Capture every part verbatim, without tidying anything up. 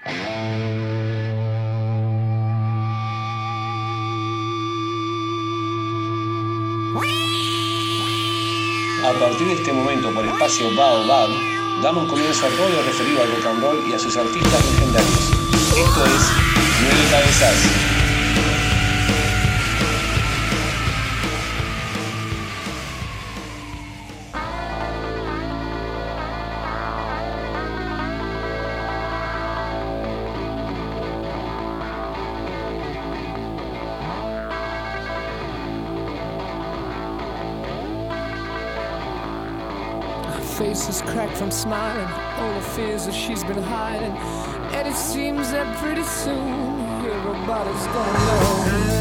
A partir de este momento, por espacio Baobab, damos comienzo a todo lo referido al rock and roll y a sus artistas legendarios. Esto es Nueve Cabezas. Face is cracked from smiling, all the fears that she's been hiding, and it seems that pretty soon everybody's gonna know.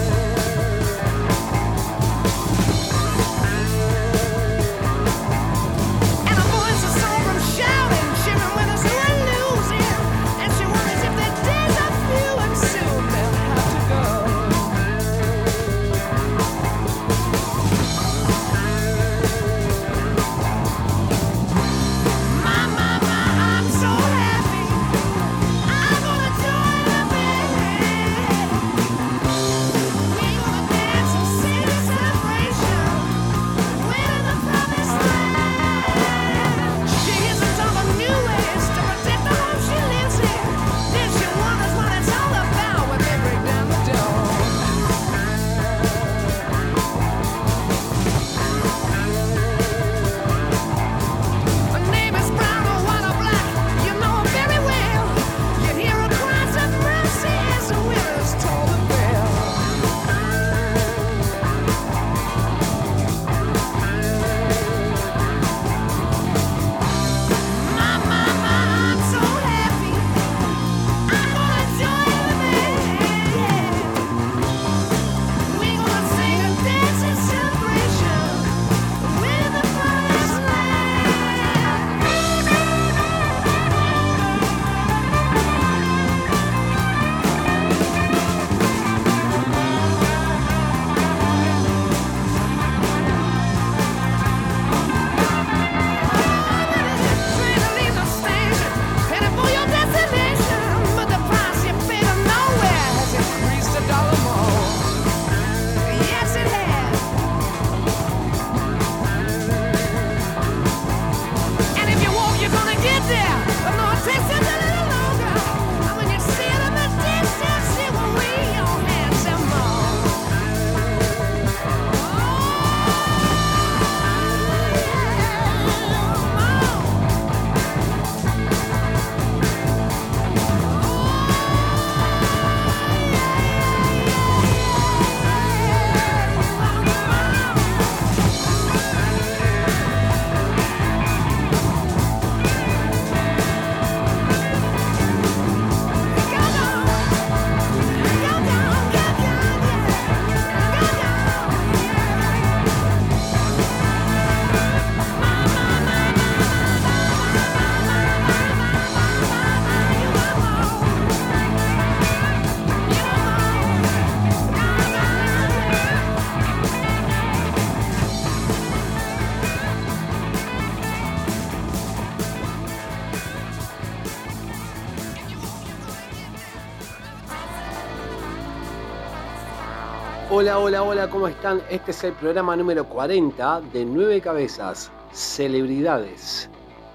Hola, hola, hola, ¿cómo están? Este es el programa número cuarenta de Nueve Cabezas, Celebridades.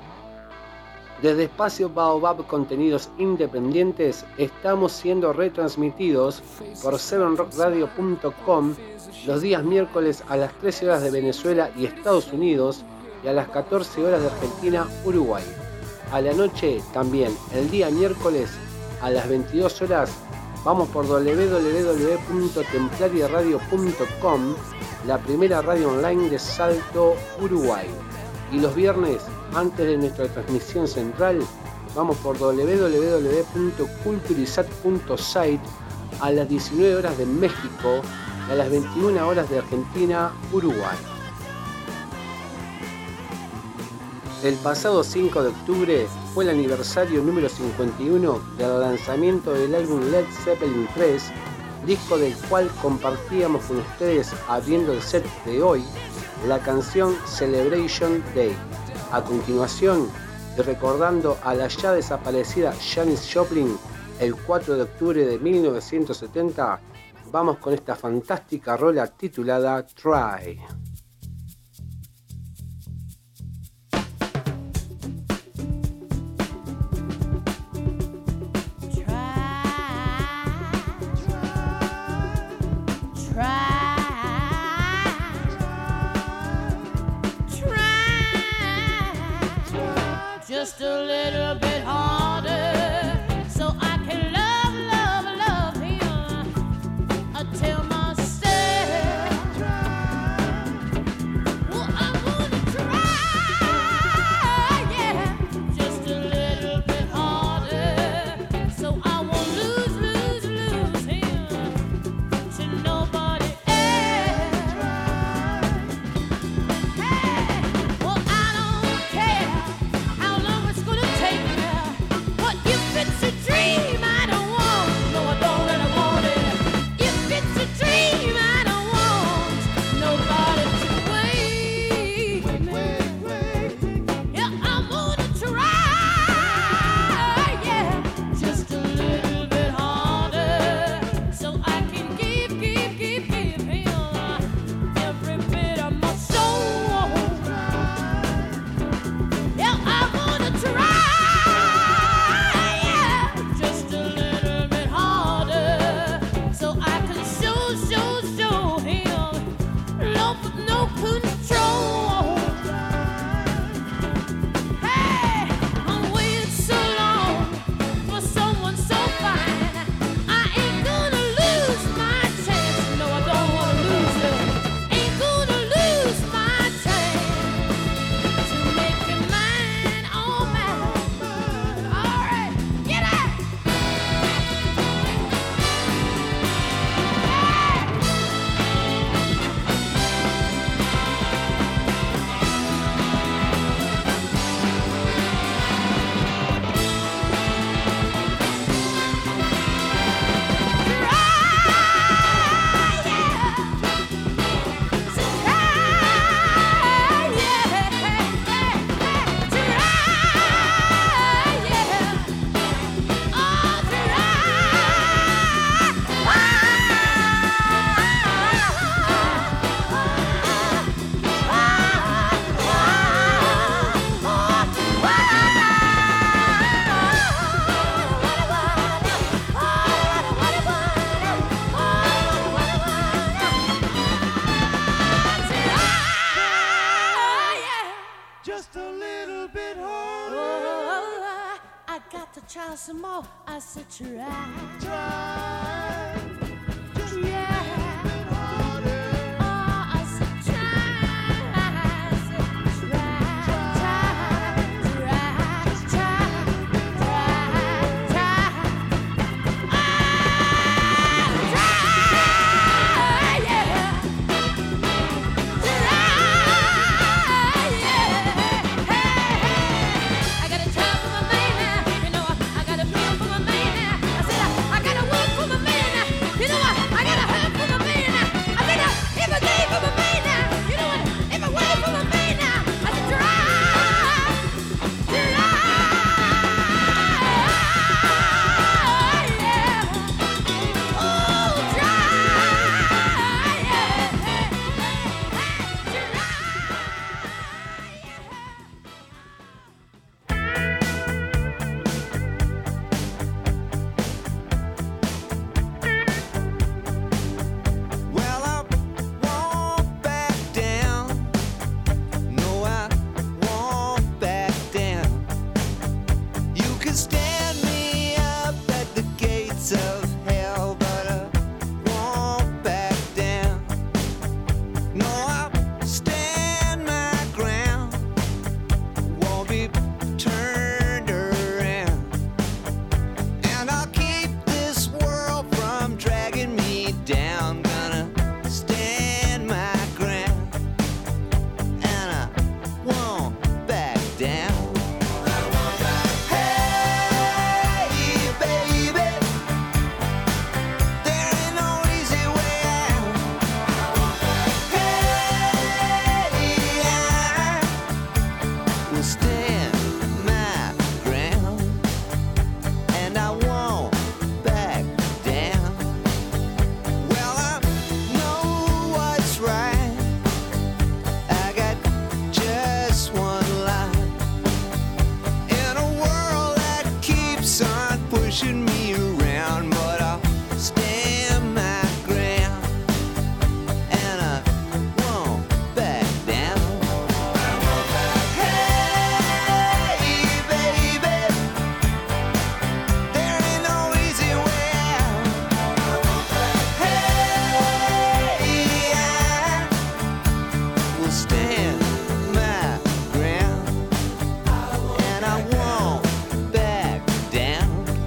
Desde Espacio Baobab Contenidos Independientes estamos siendo retransmitidos por seven rock radio punto com los días miércoles a las trece horas de Venezuela y Estados Unidos y a las catorce horas de Argentina, Uruguay. A la noche también, el día miércoles a las veintidós horas, vamos por doble u doble u doble u punto templaria radio punto com, la primera radio online de Salto, Uruguay. Y los viernes, antes de nuestra transmisión central, vamos por doble u doble u doble u punto culturizat punto site a las diecinueve horas de México y a las veintiuna horas de Argentina, Uruguay. El pasado cinco de octubre fue el aniversario número cincuenta y uno del lanzamiento del álbum Led Zeppelin tres, disco del cual compartíamos con ustedes, abriendo el set de hoy, la canción Celebration Day. A continuación, y recordando a la ya desaparecida Janis Joplin, el cuatro de octubre de mil novecientos setenta, vamos con esta fantástica rola titulada Try. Just a little bit harder, so I can love, love, love him. I tell myself, well, I'm gonna try, yeah. Just a little bit harder, so I won't lose, lose, lose him to nobody else. Hey, well, I don't care how long it's gonna take me, but if it's a dream I don't want, no I don't and I want it. If it's a dream I don't want nobody to wait, wait, wait. Yeah, I'm gonna try, yeah, just a little bit harder, so I can give, give, give, give him every bit of my soul. Yeah, I'm gonna try, yeah, just a little bit harder, so I can show, show, show him love with no control. Hey, I'm waiting so long for someone so fine. I ain't gonna lose my chance. No, I don't wanna lose it. Ain't gonna lose my chance to make it mine, oh man. All right, get out. Just a little bit harder. Oh, I got to try some more. I said try. Try. Just Yeah. a little bit harder. Oh, I said try. I said try. Try. Try. Try. Try. Try. Ah, try. Yeah. Try. Yeah. Hey, hey. I got a job for my man now. You know, I got a bill for my man now. I said I, I got a work for my man. pushing me around, but I'll stand my ground, and I won't back down. Hey, baby, there ain't no easy way out. Hey, I will stand my ground, and I won't back down.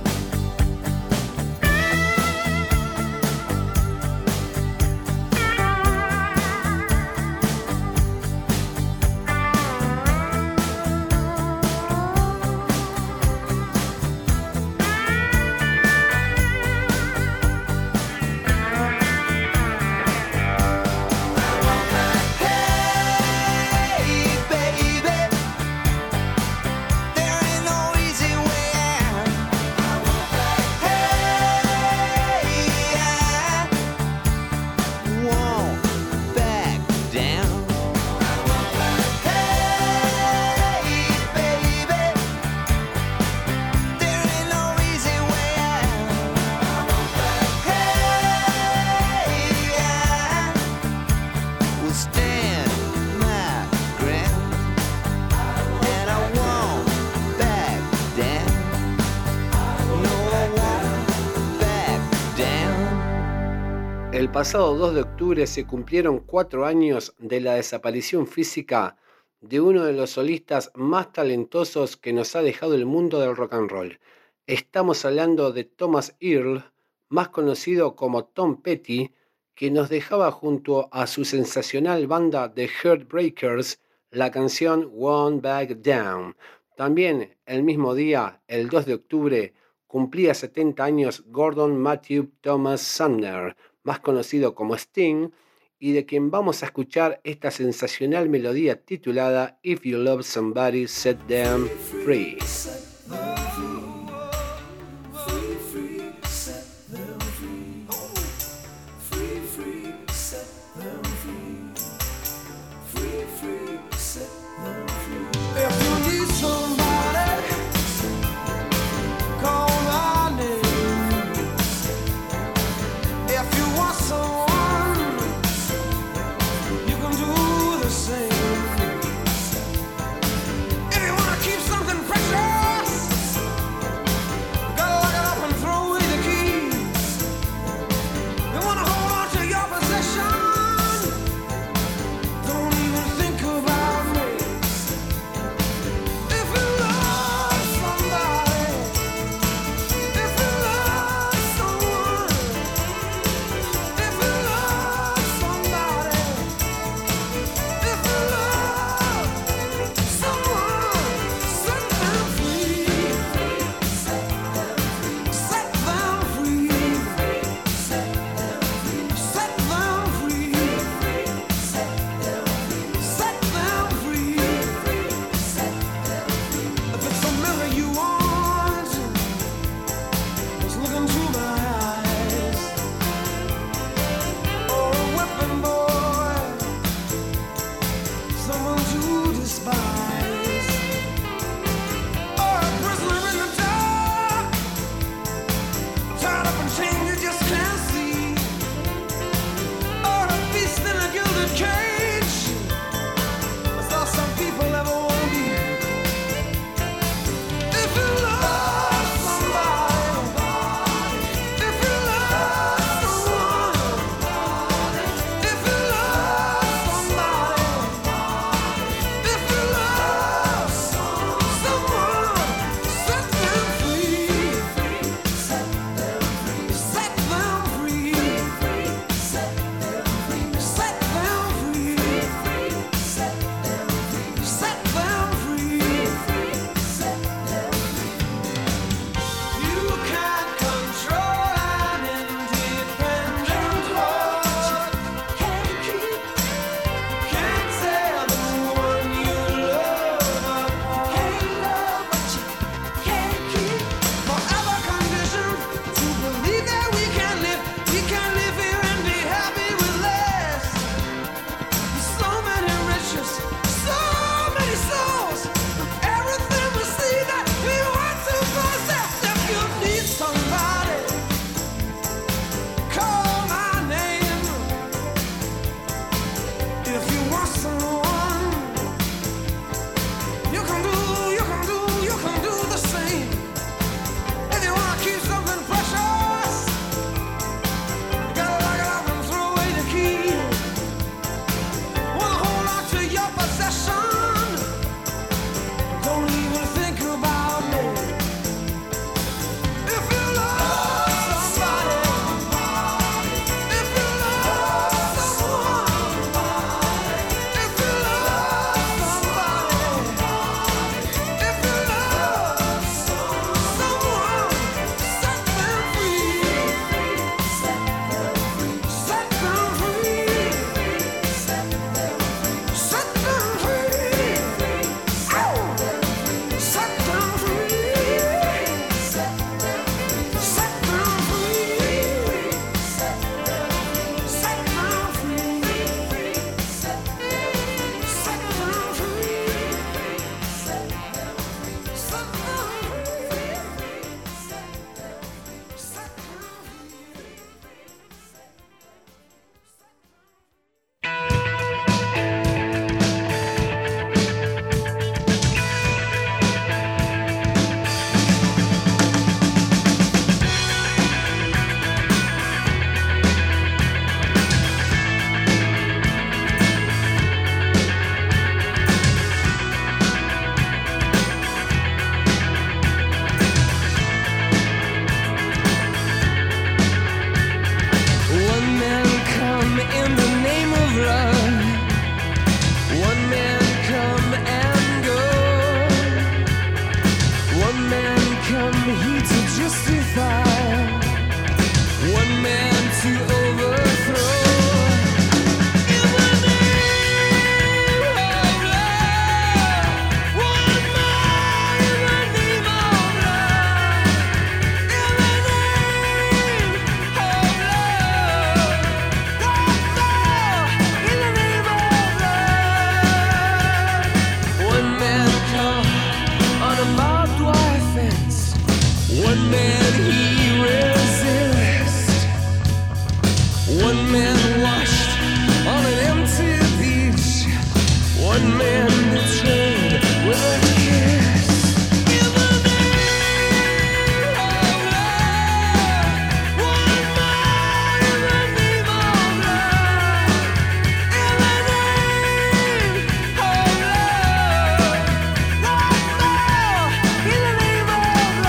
Hey, baby, there ain't no easy way out. Hey, I won't back down. Hey, baby, there ain't no easy way out. Hey, I will stand my ground, and I won't back down. No, I won't back down. El pasado dos de octubre se cumplieron cuatro años de la desaparición física de uno de los solistas más talentosos que nos ha dejado el mundo del rock and roll. Estamos hablando de Thomas Earl, más conocido como Tom Petty, que nos dejaba junto a su sensacional banda The Heartbreakers la canción Won't Back Down. También el mismo día, el dos de octubre, cumplía setenta años Gordon Matthew Thomas Sumner, más conocido como Sting, y de quien vamos a escuchar esta sensacional melodía titulada If You Love Somebody, Set Them Free. If you need somebody, call my name. If you want someone, you can do the same. If you wanna keep something precious, gotta lock it up and throw away the key. You wanna hold on to your possession, don't even think about me. If you love somebody, if you love someone, if you love somebody, if you love someone, set them free, set them free, set them free, set them free. If it's a mirror you want, just look into my eyes. Or a weapon, boy, someone to despise. Or a prisoner in the dark, tied up in chains you just can't see. Or a beast in a gilded cage, that's all some people ever want to be. If you love somebody, if you love someone, if you love somebody, if you love someone, set them free, set them free, set justify one man to overthrow. In the name of love, one more in the name of love. In the name of love, one more in the name of love. One man caught on a barbed wire fence. One man he resists. One man washed on an empty beach. One man betrayed with a kiss. In the name of love, one more in the name of love. In the name of love, one more in the name of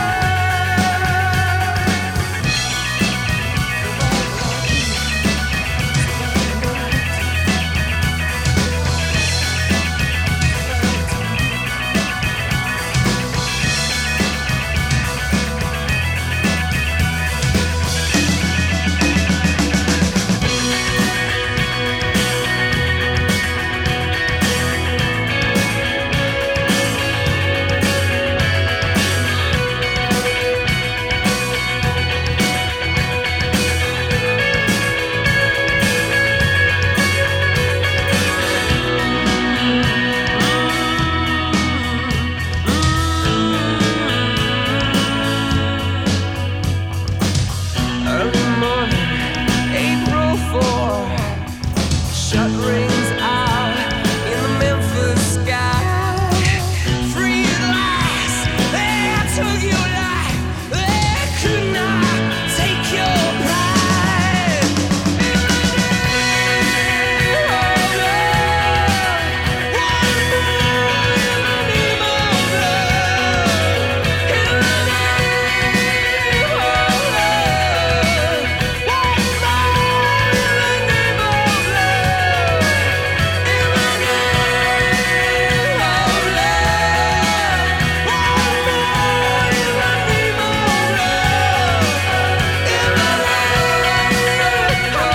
early morning, April fourth. Shut rings out in the Memphis sky. Free at last, they took your life. They could not take your pride. In the name of love, one more in the name of love. In the name of love, one more in the name of love. In the name of love, one more in the name of love. In the name of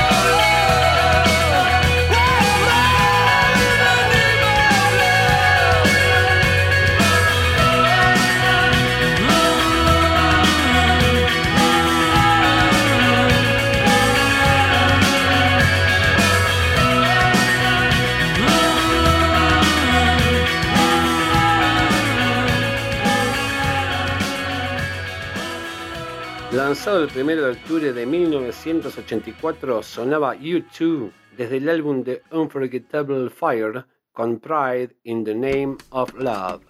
Lanzado el primero de octubre de mil novecientos ochenta y cuatro, sonaba U dos desde el álbum The Unforgettable Fire con Pride in the Name of Love.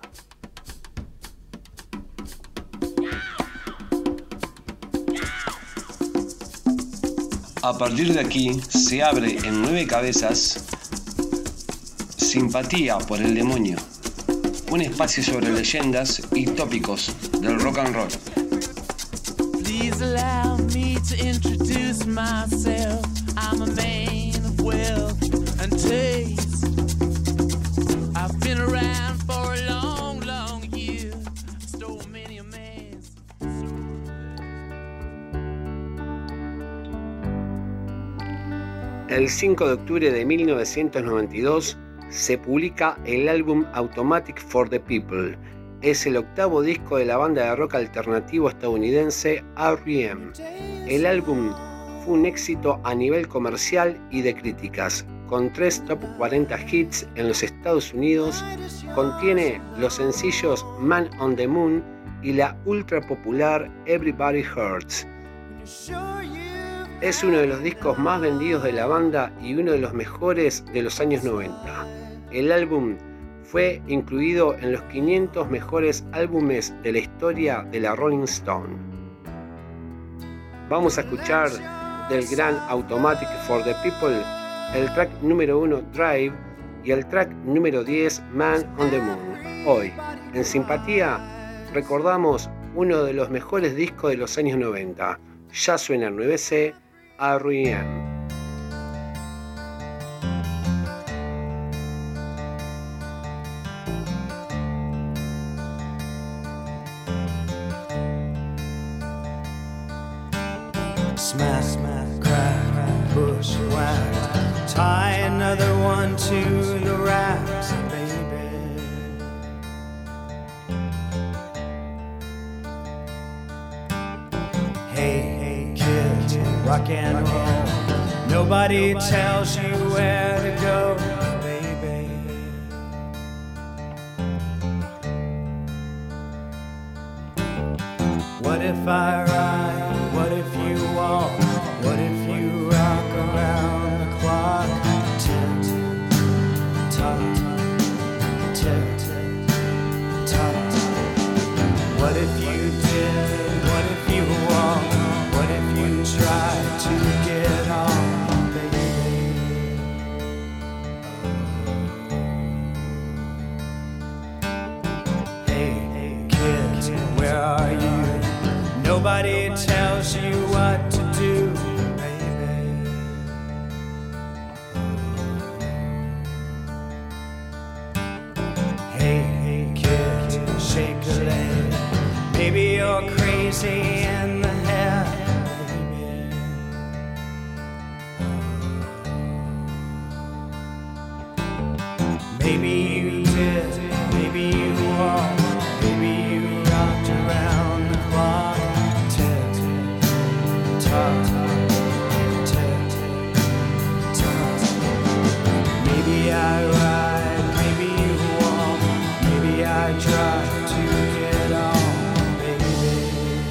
A partir de aquí se abre en Nueve Cabezas Simpatía por el Demonio, un espacio sobre leyendas y tópicos del rock and roll. Please allow me to introduce myself. I'm a man of wealth and taste. I've been around for a long, long year. Stole many a man's. El cinco de octubre de mil novecientos noventa y dos se publica el álbum Automatic for the People. Es el octavo disco de la banda de rock alternativo estadounidense R E M. El álbum fue un éxito a nivel comercial y de críticas, con tres top cuarenta hits en los Estados Unidos. Contiene los sencillos Man on the Moon y la ultra popular Everybody Hurts. Es uno de los discos más vendidos de la banda y uno de los mejores de los años noventa. El álbum fue incluido en los quinientos mejores álbumes de la historia de la Rolling Stone. Vamos a escuchar del gran Automatic for the People el track número uno Drive y el track número diez Man on the Moon. Hoy, en Simpatía, recordamos uno de los mejores discos de los años noventa. Ya suena el nueve C, R E M. Smack, smack, crack, bushwhacked. Tie another one to the racks, baby. Hey, hey, kids, rock and roll. Nobody tells you where to go, baby. What if I ride? What if you walk? What if you rock around the clock? Tick, tock, tick, tock. What if you did? What if you walk? What if you tried to get on, baby? Hey, hey, kids, where are you? Nobody tells you what to do, baby. Hey, hey, kid, shake a leg. Maybe you're crazy in the head, baby. Maybe you did, maybe you walked, maybe you rocked around the clock. Tick, tock, tick, tock. Maybe I ride, maybe you walk, maybe I try to get on, baby.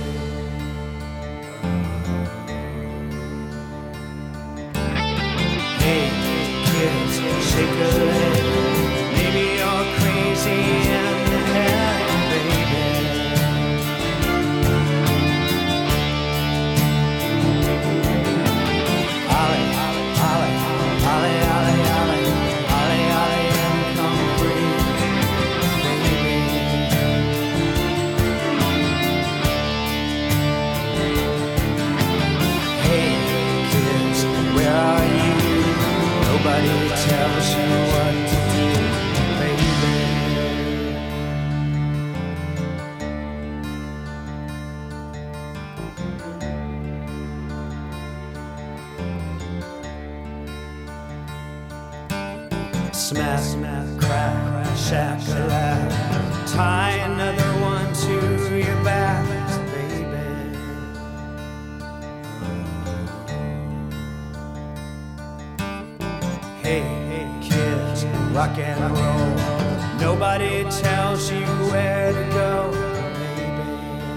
Hey, kids, shake a leg. Maybe you're crazy in the head, baby. Ollie, Ollie, Ollie, Ollie, Ollie, Ollie, Ollie, Ollie, and come free, baby. Hey, kids, where are you? Nobody tells you what to do, baby. Smack, smack, crack, shack-a-lack. Tie another one to your back, baby. Hey, hey, kids, rock and roll. Nobody tells you where to go, baby.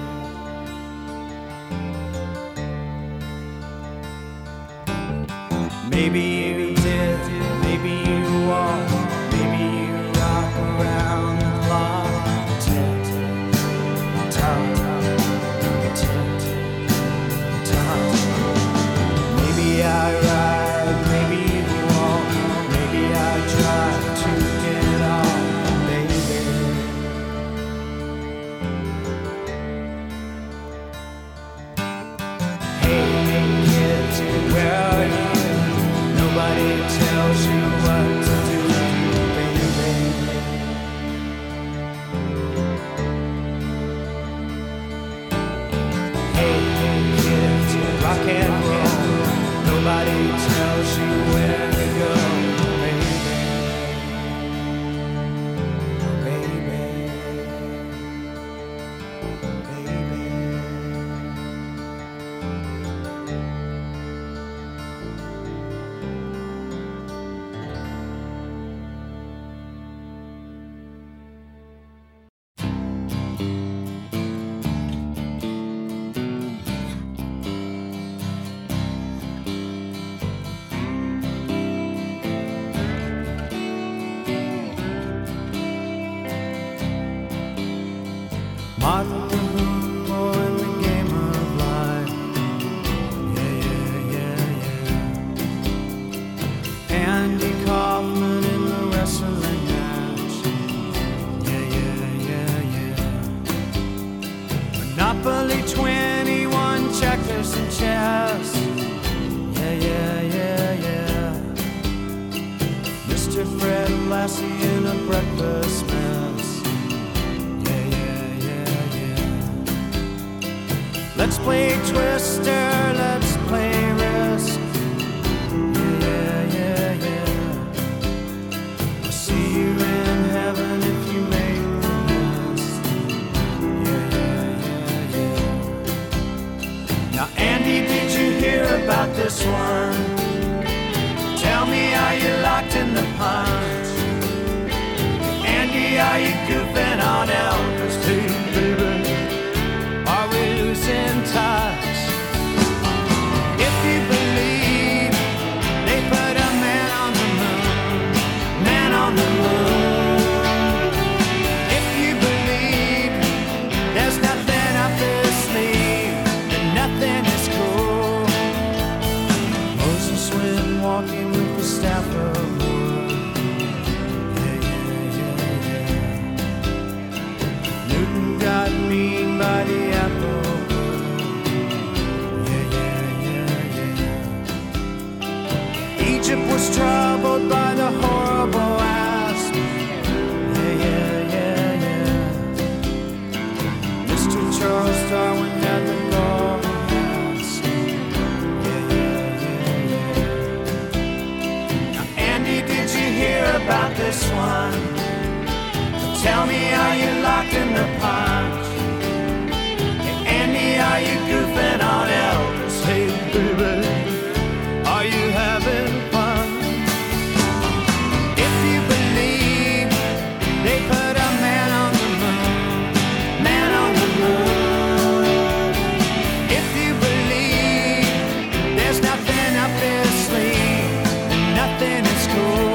Maybe you did, maybe you walk, maybe you rock around the clock. Tick, tock, tick, tock. Maybe I ride, maybe you walk, maybe I try to get on, baby. Hey, kids, where are you? Nobody tells you what to do, baby. Hey, kids, rock and roll. Nobody tells you where to go, baby. Baby. Baby. Martin Luther in the game of life. Yeah, yeah, yeah, yeah. Andy Kaufman in the wrestling match. Yeah, yeah, yeah, yeah. Monopoly twenty-one, checkers and chess. Yeah, yeah, yeah, yeah. Mister Fred Lassie in a breakfast mess. Yeah, yeah, yeah, yeah. Let's play Twister, let's play risk. Yeah, yeah, yeah. I'll see you in heaven if you make the list. Yeah, yeah, yeah, yeah. Now, Andy, did you hear about this one? Tell me, are you locked in the punch? Andy, are you goofing on Elvis too, baby? Are we losing touch? If you believe they put a man on the moon, man on the moon. If you believe there's nothing up his sleeve, then nothing is cool. Moses went walking with the staff of wood. Yeah, yeah, yeah, yeah. Newton got mean by the apple. Yeah, yeah, yeah, yeah. Egypt was troubled by the horrible asp. Yeah, yeah, yeah, yeah. Mister Charles Darwin had the golden mask. Yeah, yeah, yeah, yeah. Now, Andy, did you hear about this one? Tell me, are you locked in the punch? Hey, Andy, are you goofing on Elvis? Hey, baby, are you having fun? If you believe they put a man on the moon, man on the moon. If you believe there's nothing up his sleeve, then nothing is cool.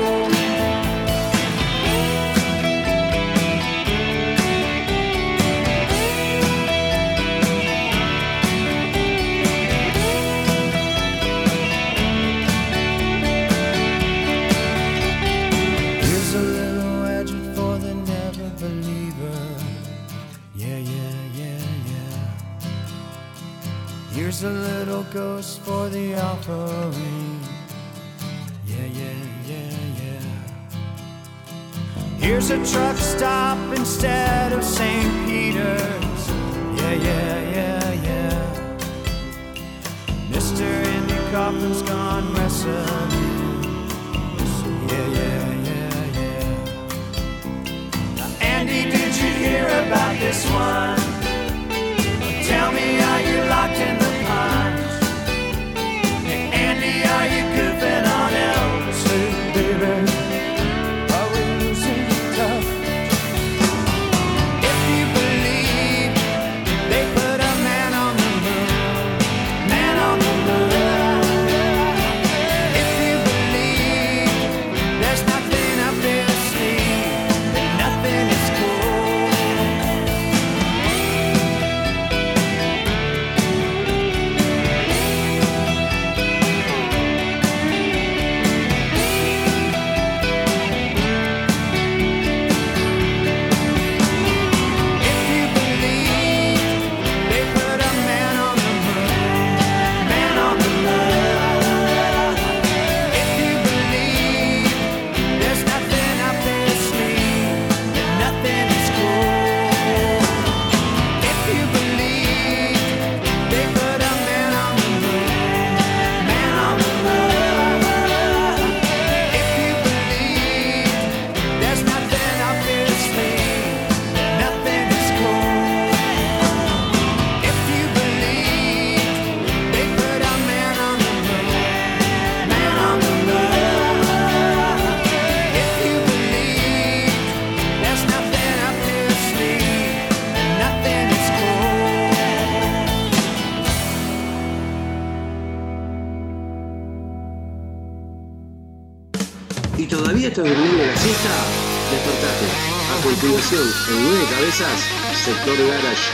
Here's a little edge for the never believer. Yeah, yeah, yeah, yeah. Here's a little ghost for the offering. Yeah, yeah, yeah, yeah. Here's a truck stop instead of Saint Peter's. Yeah, yeah, yeah, yeah. Mister Andy Kaufman's gone wrestling. Yeah, yeah, yeah, yeah. Now, Andy, did you hear about this one? Tell me, are you locked in the punch? Hey, Andy, are you goofing on Elvis? Hey, baby, are we losing touch? If you believe they put a man on the moon, man on the moon. If you believe there's nothing up his sleeve, then nothing is cool. If you believe they put a man on the moon, man on the moon. If you believe there's nothing up his sleeve, then nothing is cool. If you believe they put a man on the moon, man on the moon. If you believe there's nothing up his sleeve, then nothing is cool. If you believe they put a man on the moon, man on the moon. If you believe there's nothing up his sleeve, then nothing is cool. ¿Y todavía estás durmiendo la siesta? Despertate. A continuación, en Nueve Cabezas, Sector Garage.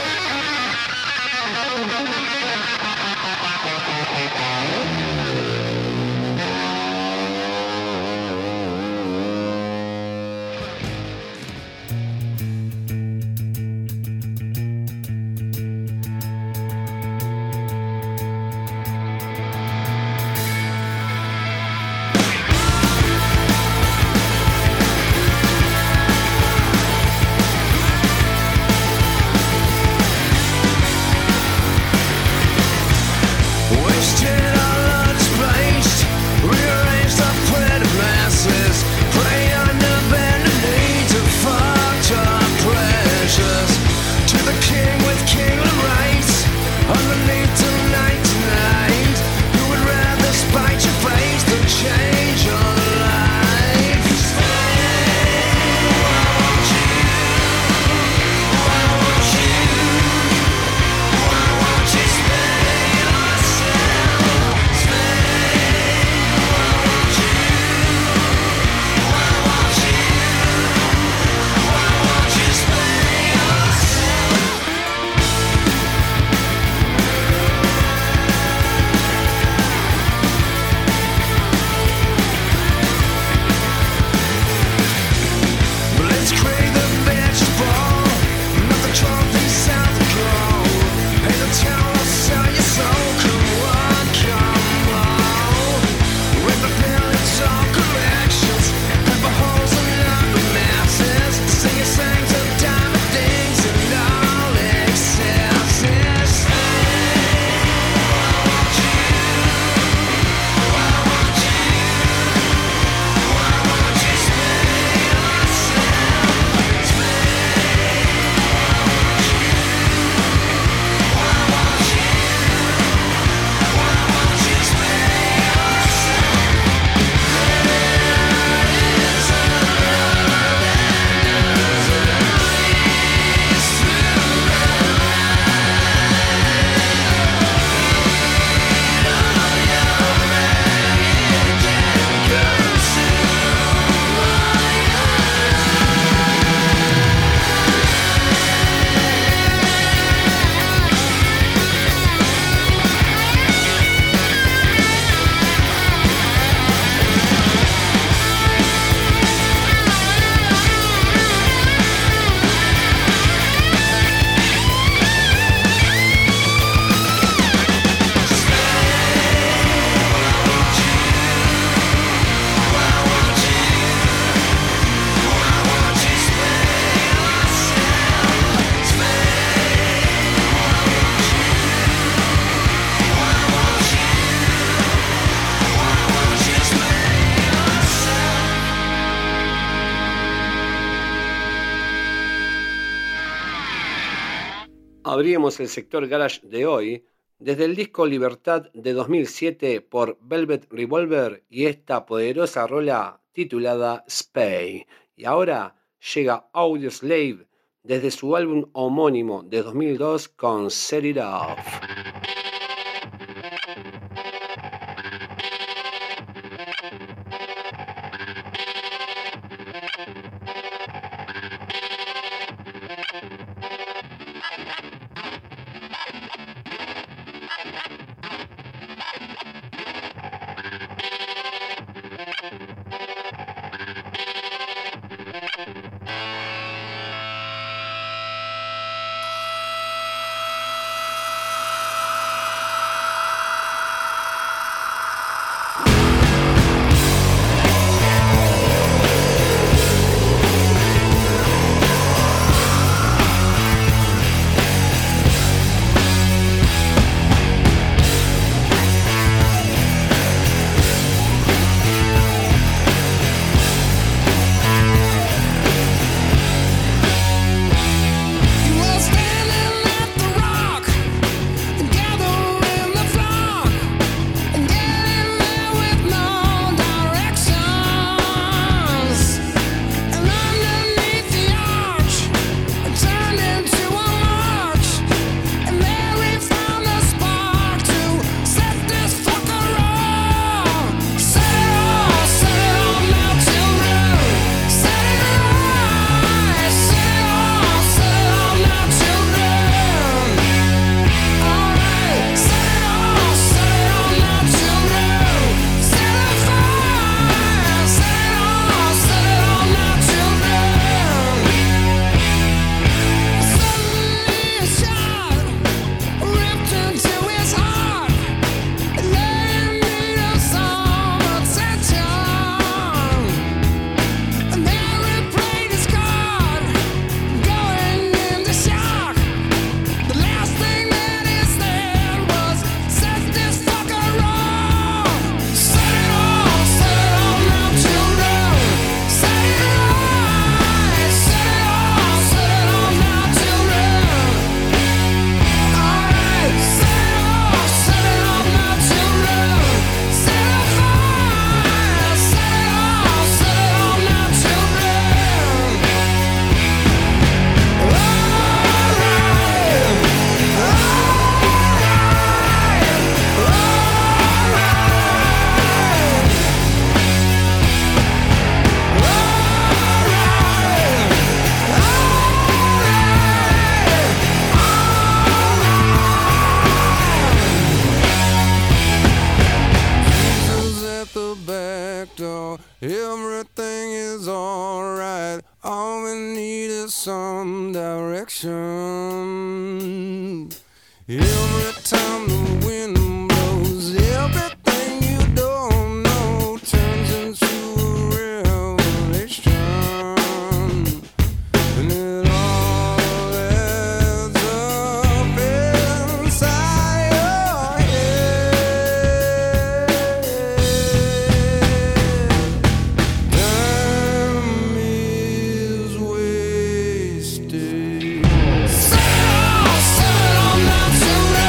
If Abrimos el sector garage de hoy desde el disco Libertad de dos mil siete por Velvet Revolver y esta poderosa rola titulada Spay. Y ahora llega Audioslave desde su álbum homónimo de dos mil dos con Set It Off. Everything is alright. All we need is some direction. Every time the wind blows, everything you don't know turns into a revelation. And it all adds up inside your head. Time is wasted. Set it off, set it off, not too late.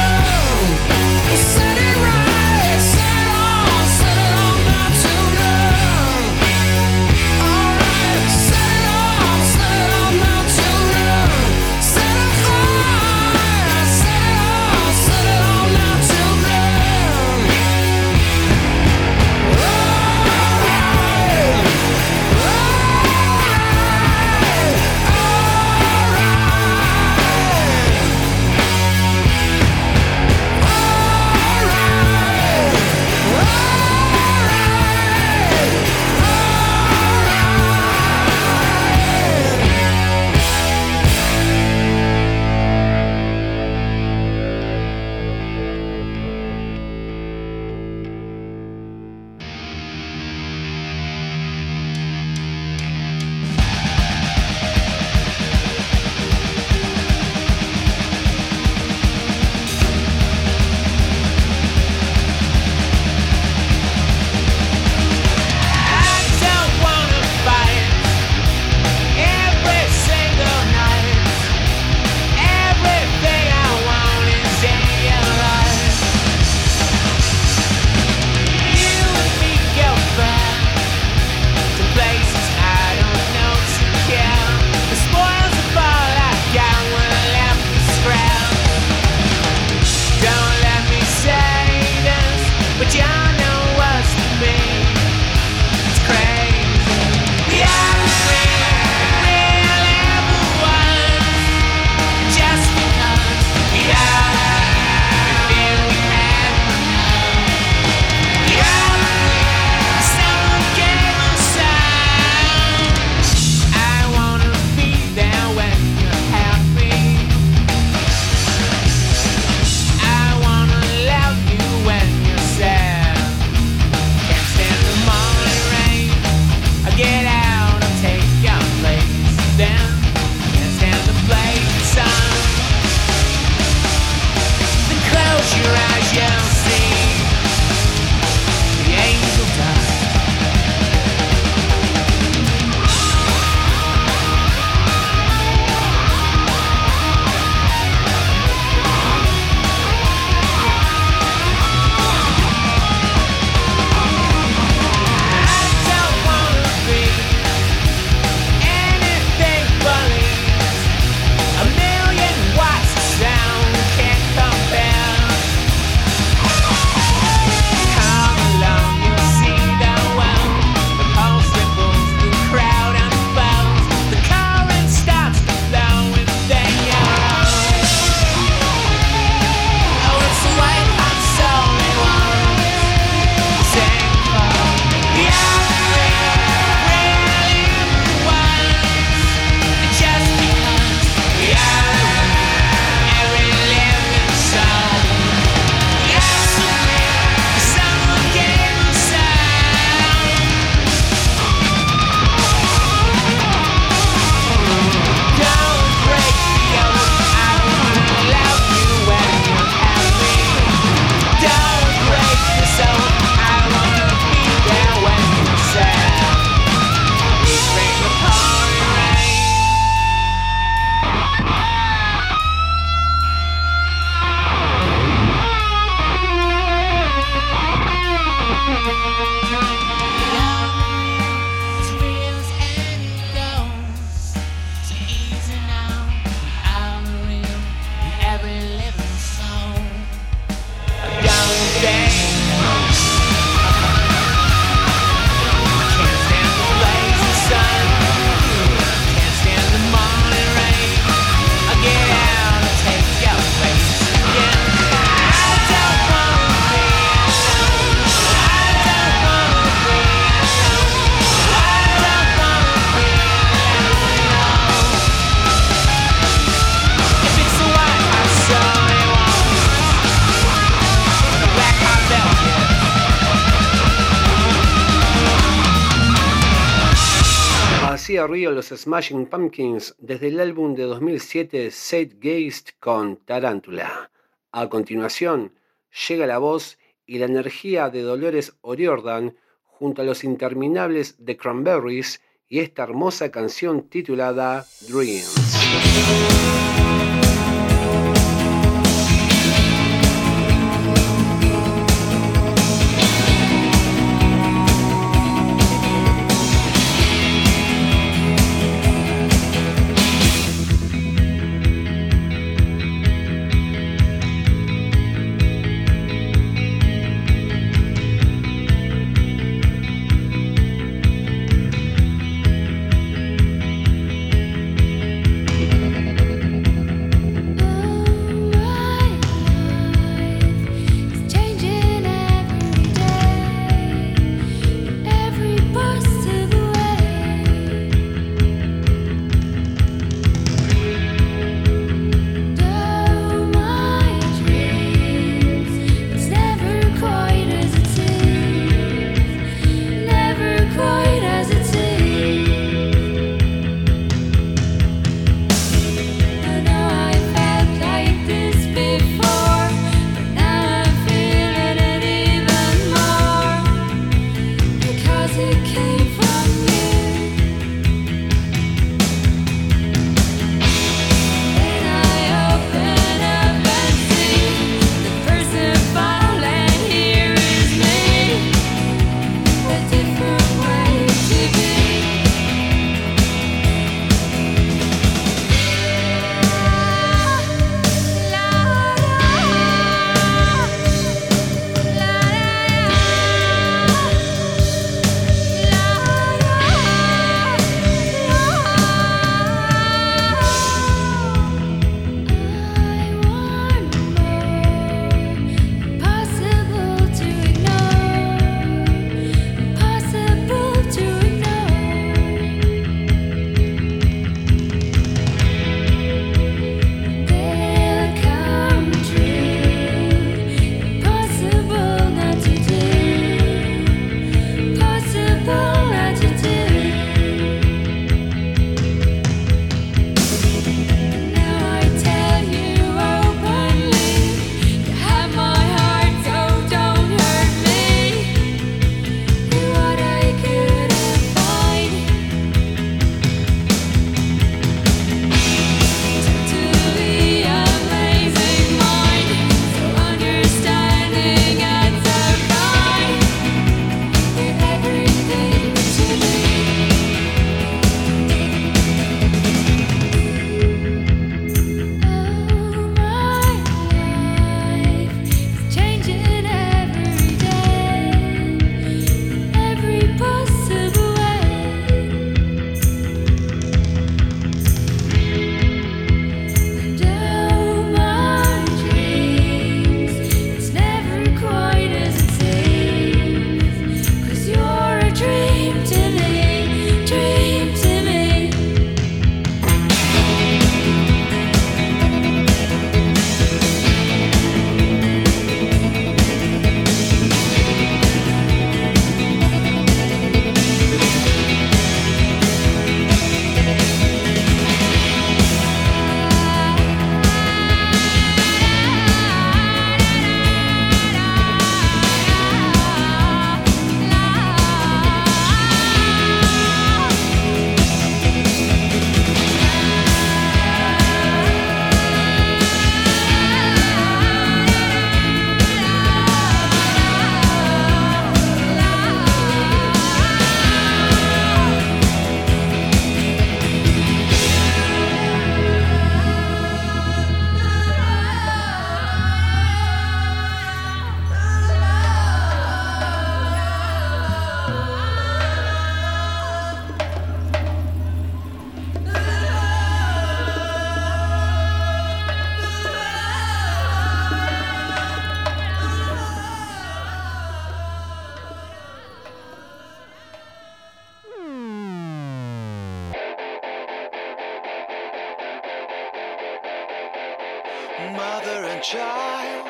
Hacía ruido los Smashing Pumpkins desde el álbum de dos mil siete Zeitgeist con Tarántula. A continuación, llega la voz y la energía de Dolores O'Riordan junto a los interminables The Cranberries y esta hermosa canción titulada Dreams. mother and child.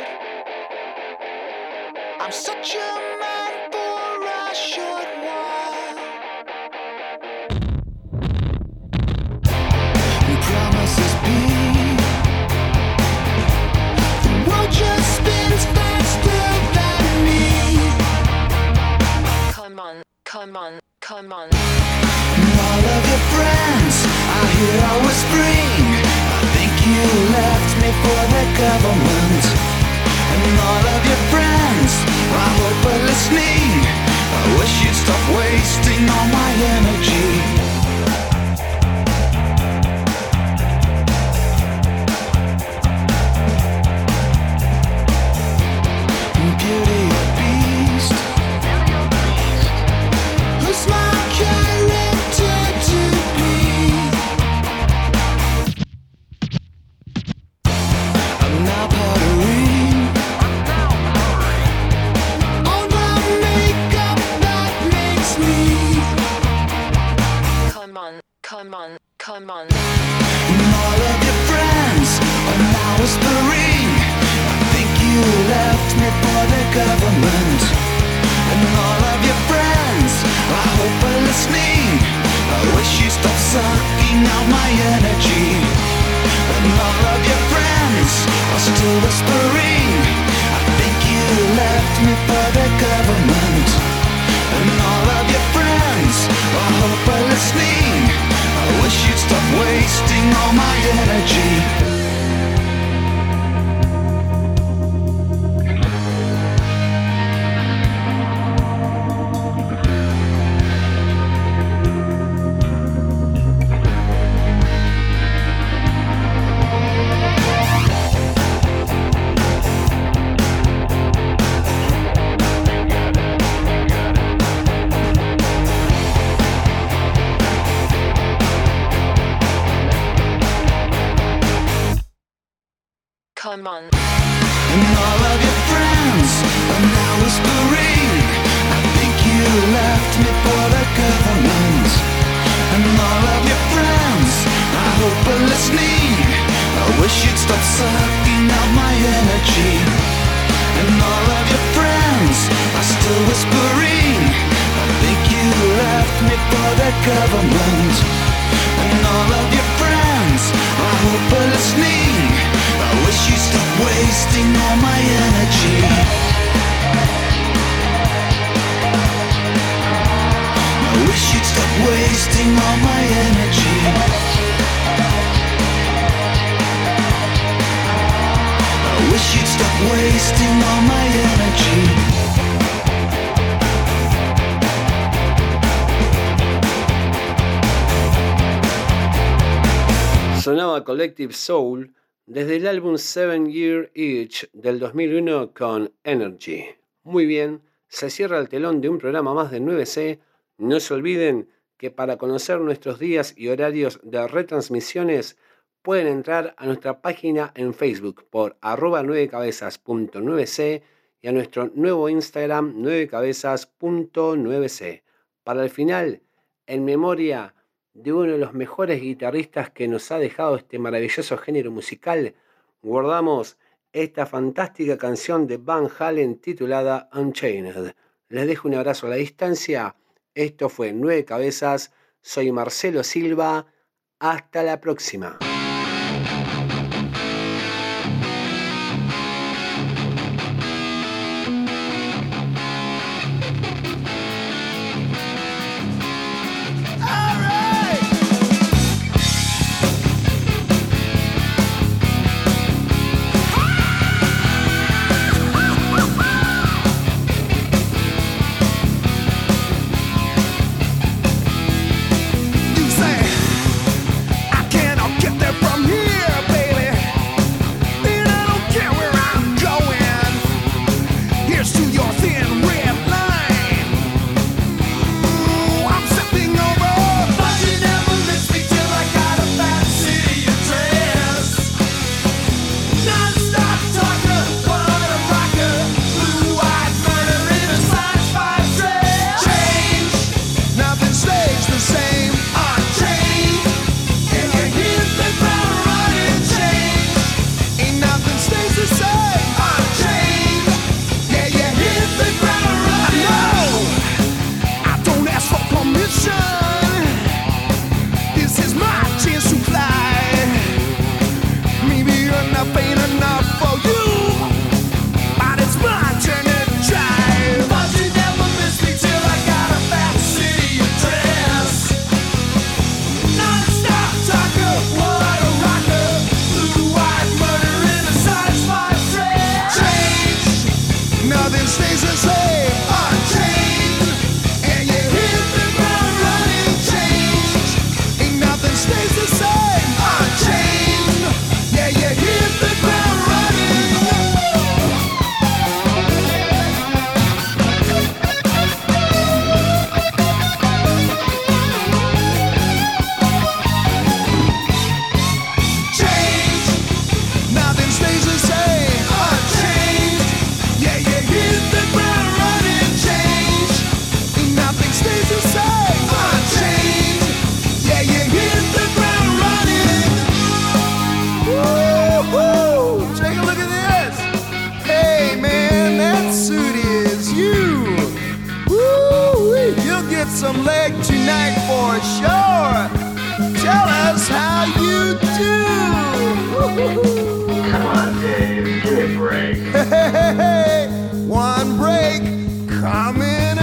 I'm such a man for a short while. come on, come on. All of your friends are here all whispering. I think you left me for the government. And all of your friends, I hope are listening. I wish you'd stop wasting all my energy. Beauty or beast, who's my character to be? I'm now pottery, all the makeup that makes me. Come on, come on, come on. And all of your friends are now whispering. I think you left me for the government. And all of your friends, I hope are listening. I wish you stopped sucking out my energy. And all of your friends are still whispering. I think you left me for the government. And all of your friends, I hope are listening. I wish you'd stop wasting all my energy. Come on. And all of your friends are now whispering. I think you left me for the government. And all of your friends, I hope are listening. I wish you'd stop sucking out my energy. And all of your friends are still whispering. I think you left me for the government. And all of your friends, I hope are listening. I wish you'd stop wasting all my energy. I wish you'd stop wasting all my energy. I wish you'd stop wasting all my energy. Sonaba Collective Soul desde el álbum Seven Year Itch del dos mil uno con Energy. Muy bien, se cierra el telón de un programa más de nueve C. No se olviden que para conocer nuestros días y horarios de retransmisiones pueden entrar a nuestra página en Facebook por arroba nueve cabezas punto nueve c y a nuestro nuevo Instagram nueve cabezas punto nueve c. Para el final, en memoria de uno de los mejores guitarristas que nos ha dejado este maravilloso género musical, guardamos esta fantástica canción de Van Halen titulada Unchained. Les dejo un abrazo a la distancia. Esto fue Nueve Cabezas. Soy Marcelo Silva. Hasta la próxima. Get stays the same. Unchanged, and you hit the ground running. Change, ain't nothing stays the same. Unchanged, yeah, you hit the ground running. Change, nothing stays the same. Unchanged, yeah, you hit the ground running. Change, ain't nothing stays the same. Unchanged, yeah, you hit the ground running. Woo-hoo! Take a look at this. Hey man, that suit is you. Woo! You'll get some leg tonight for sure. Tell us how you do. Come on, Dave, give me a break. Hey, hey, hey, one break coming